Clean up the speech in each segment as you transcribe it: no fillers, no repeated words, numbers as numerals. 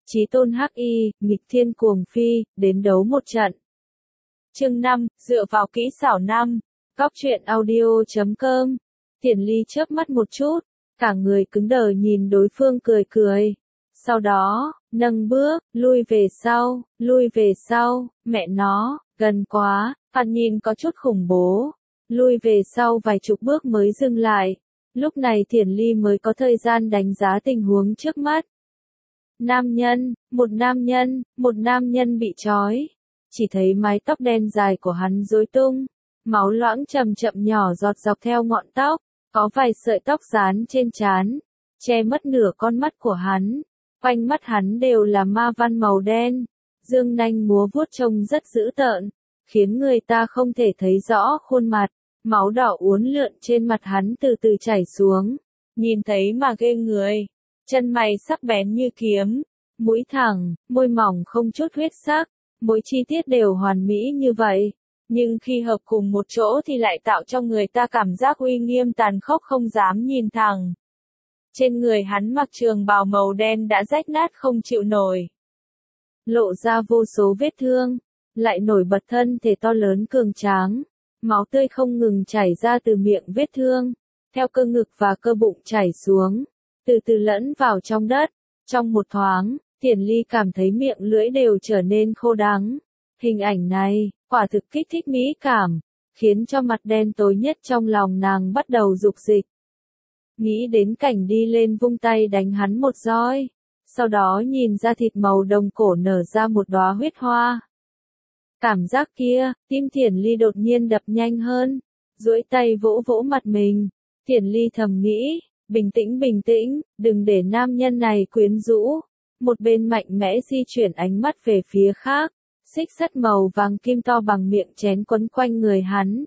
Chí tôn hắc y, nghịch thiên cuồng phi, đến đấu một trận. Chương 5, dựa vào kỹ xảo 5. Góc truyện audio.com. Tiền Ly chớp mắt một chút, cả người cứng đờ nhìn đối phương cười cười. Sau đó, nâng bước, lui về sau, mẹ nó, gần quá, phạt nhìn có chút khủng bố. Lui về sau vài chục bước mới dừng lại. Lúc này Tiền Ly mới có thời gian đánh giá tình huống trước mắt. Một nam nhân bị trói. Chỉ thấy mái tóc đen dài của hắn rối tung, máu loãng chậm chậm nhỏ giọt dọc theo ngọn tóc, có vài sợi tóc dán trên trán, che mất nửa con mắt của hắn. Quanh mắt hắn đều là ma văn màu đen, dương nanh múa vuốt trông rất dữ tợn, khiến người ta không thể thấy rõ khuôn mặt. Máu đỏ uốn lượn trên mặt hắn từ từ chảy xuống, nhìn thấy mà ghê người. Chân mày sắc bén như kiếm, mũi thẳng, môi mỏng không chút huyết sắc, mỗi chi tiết đều hoàn mỹ như vậy, nhưng khi hợp cùng một chỗ thì lại tạo cho người ta cảm giác uy nghiêm tàn khốc không dám nhìn thẳng. Trên người hắn mặc trường bào màu đen đã rách nát không chịu nổi, lộ ra vô số vết thương, lại nổi bật thân thể to lớn cường tráng, máu tươi không ngừng chảy ra từ miệng vết thương, theo cơ ngực và cơ bụng chảy xuống, từ từ lẫn vào trong đất. Trong một thoáng, Tiền Ly cảm thấy miệng lưỡi đều trở nên khô đắng. Hình ảnh này, quả thực kích thích mỹ cảm, khiến cho mặt đen tối nhất trong lòng nàng bắt đầu dục dịch. Nghĩ đến cảnh đi lên vung tay đánh hắn một roi, sau đó nhìn ra thịt màu đồng cổ nở ra một đóa huyết hoa. Cảm giác kia, tim Tiền Ly đột nhiên đập nhanh hơn, duỗi tay vỗ vỗ mặt mình. Tiền Ly thầm nghĩ, bình tĩnh, đừng để nam nhân này quyến rũ. Một bên mạnh mẽ di chuyển ánh mắt về phía khác, xích sắt màu vàng kim to bằng miệng chén quấn quanh người hắn.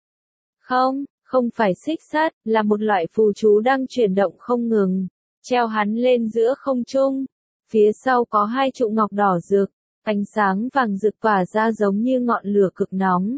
Không phải xích sắt, là một loại phù chú đang chuyển động không ngừng, treo hắn lên giữa không trung. Phía sau có hai trụ ngọc đỏ rực, ánh sáng vàng rực tỏa ra giống như ngọn lửa cực nóng.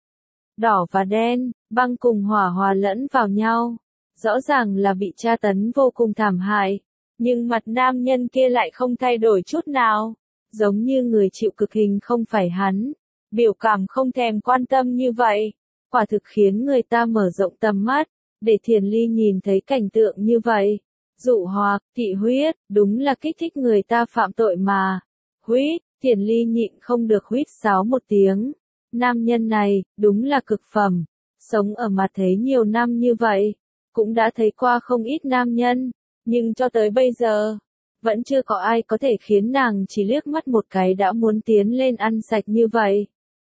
Đỏ và đen, băng cùng hỏa hòa lẫn vào nhau, rõ ràng là bị tra tấn vô cùng thảm hại. Nhưng mặt nam nhân kia lại không thay đổi chút nào, giống như người chịu cực hình không phải hắn, biểu cảm không thèm quan tâm như vậy, quả thực khiến người ta mở rộng tầm mắt, để Tiền Ly nhìn thấy cảnh tượng như vậy. Dụ hoặc, thị huyết, đúng là kích thích người ta phạm tội mà. Huýt, Tiền Ly nhịn không được huýt sáo một tiếng. Nam nhân này, đúng là cực phẩm, sống ở mặt thế nhiều năm như vậy, cũng đã thấy qua không ít nam nhân. Nhưng cho tới bây giờ, vẫn chưa có ai có thể khiến nàng chỉ liếc mắt một cái đã muốn tiến lên ăn sạch như vậy.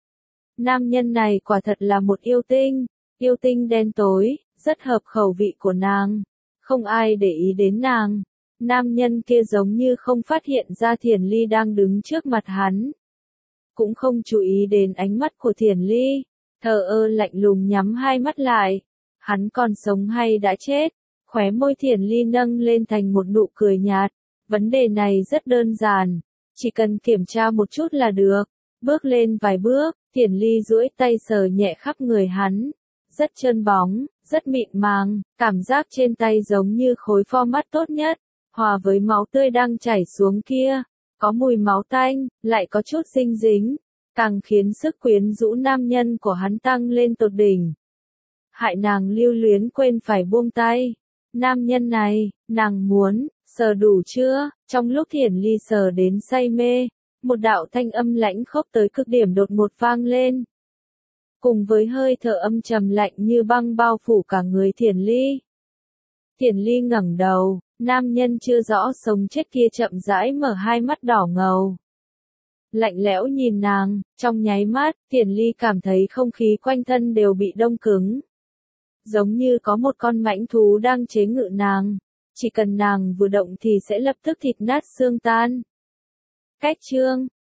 Nam nhân này quả thật là một yêu tinh đen tối, rất hợp khẩu vị của nàng. Không ai để ý đến nàng. Nam nhân kia giống như không phát hiện ra Tiền Ly đang đứng trước mặt hắn. Cũng không chú ý đến ánh mắt của Tiền Ly, thờ ơ lạnh lùng nhắm hai mắt lại. Hắn còn sống hay đã chết? Khóe môi Tiền Ly nâng lên thành một nụ cười nhạt. Vấn đề này rất đơn giản, chỉ cần kiểm tra một chút là được. Bước lên vài bước, Tiền Ly duỗi tay sờ nhẹ khắp người hắn. Rất trơn bóng, rất mịn màng, cảm giác trên tay giống như khối format tốt nhất, hòa với máu tươi đang chảy xuống kia. Có mùi máu tanh, lại có chút dinh dính, càng khiến sức quyến rũ nam nhân của hắn tăng lên tột đỉnh. Hại nàng lưu luyến quên phải buông tay. Nam nhân này, nàng muốn, sờ đủ chưa? Trong lúc Tiền Ly sờ đến say mê, một đạo thanh âm lãnh khốc tới cực điểm đột ngột vang lên. Cùng với hơi thở âm trầm lạnh như băng bao phủ cả người Tiền Ly. Tiền Ly ngẩng đầu, nam nhân chưa rõ sống chết kia chậm rãi mở hai mắt đỏ ngầu. Lạnh lẽo nhìn nàng, trong nháy mắt, Tiền Ly cảm thấy không khí quanh thân đều bị đông cứng. Giống như có một con mãnh thú đang chế ngự nàng, chỉ cần nàng vừa động thì sẽ lập tức thịt nát xương tan. Cách chương,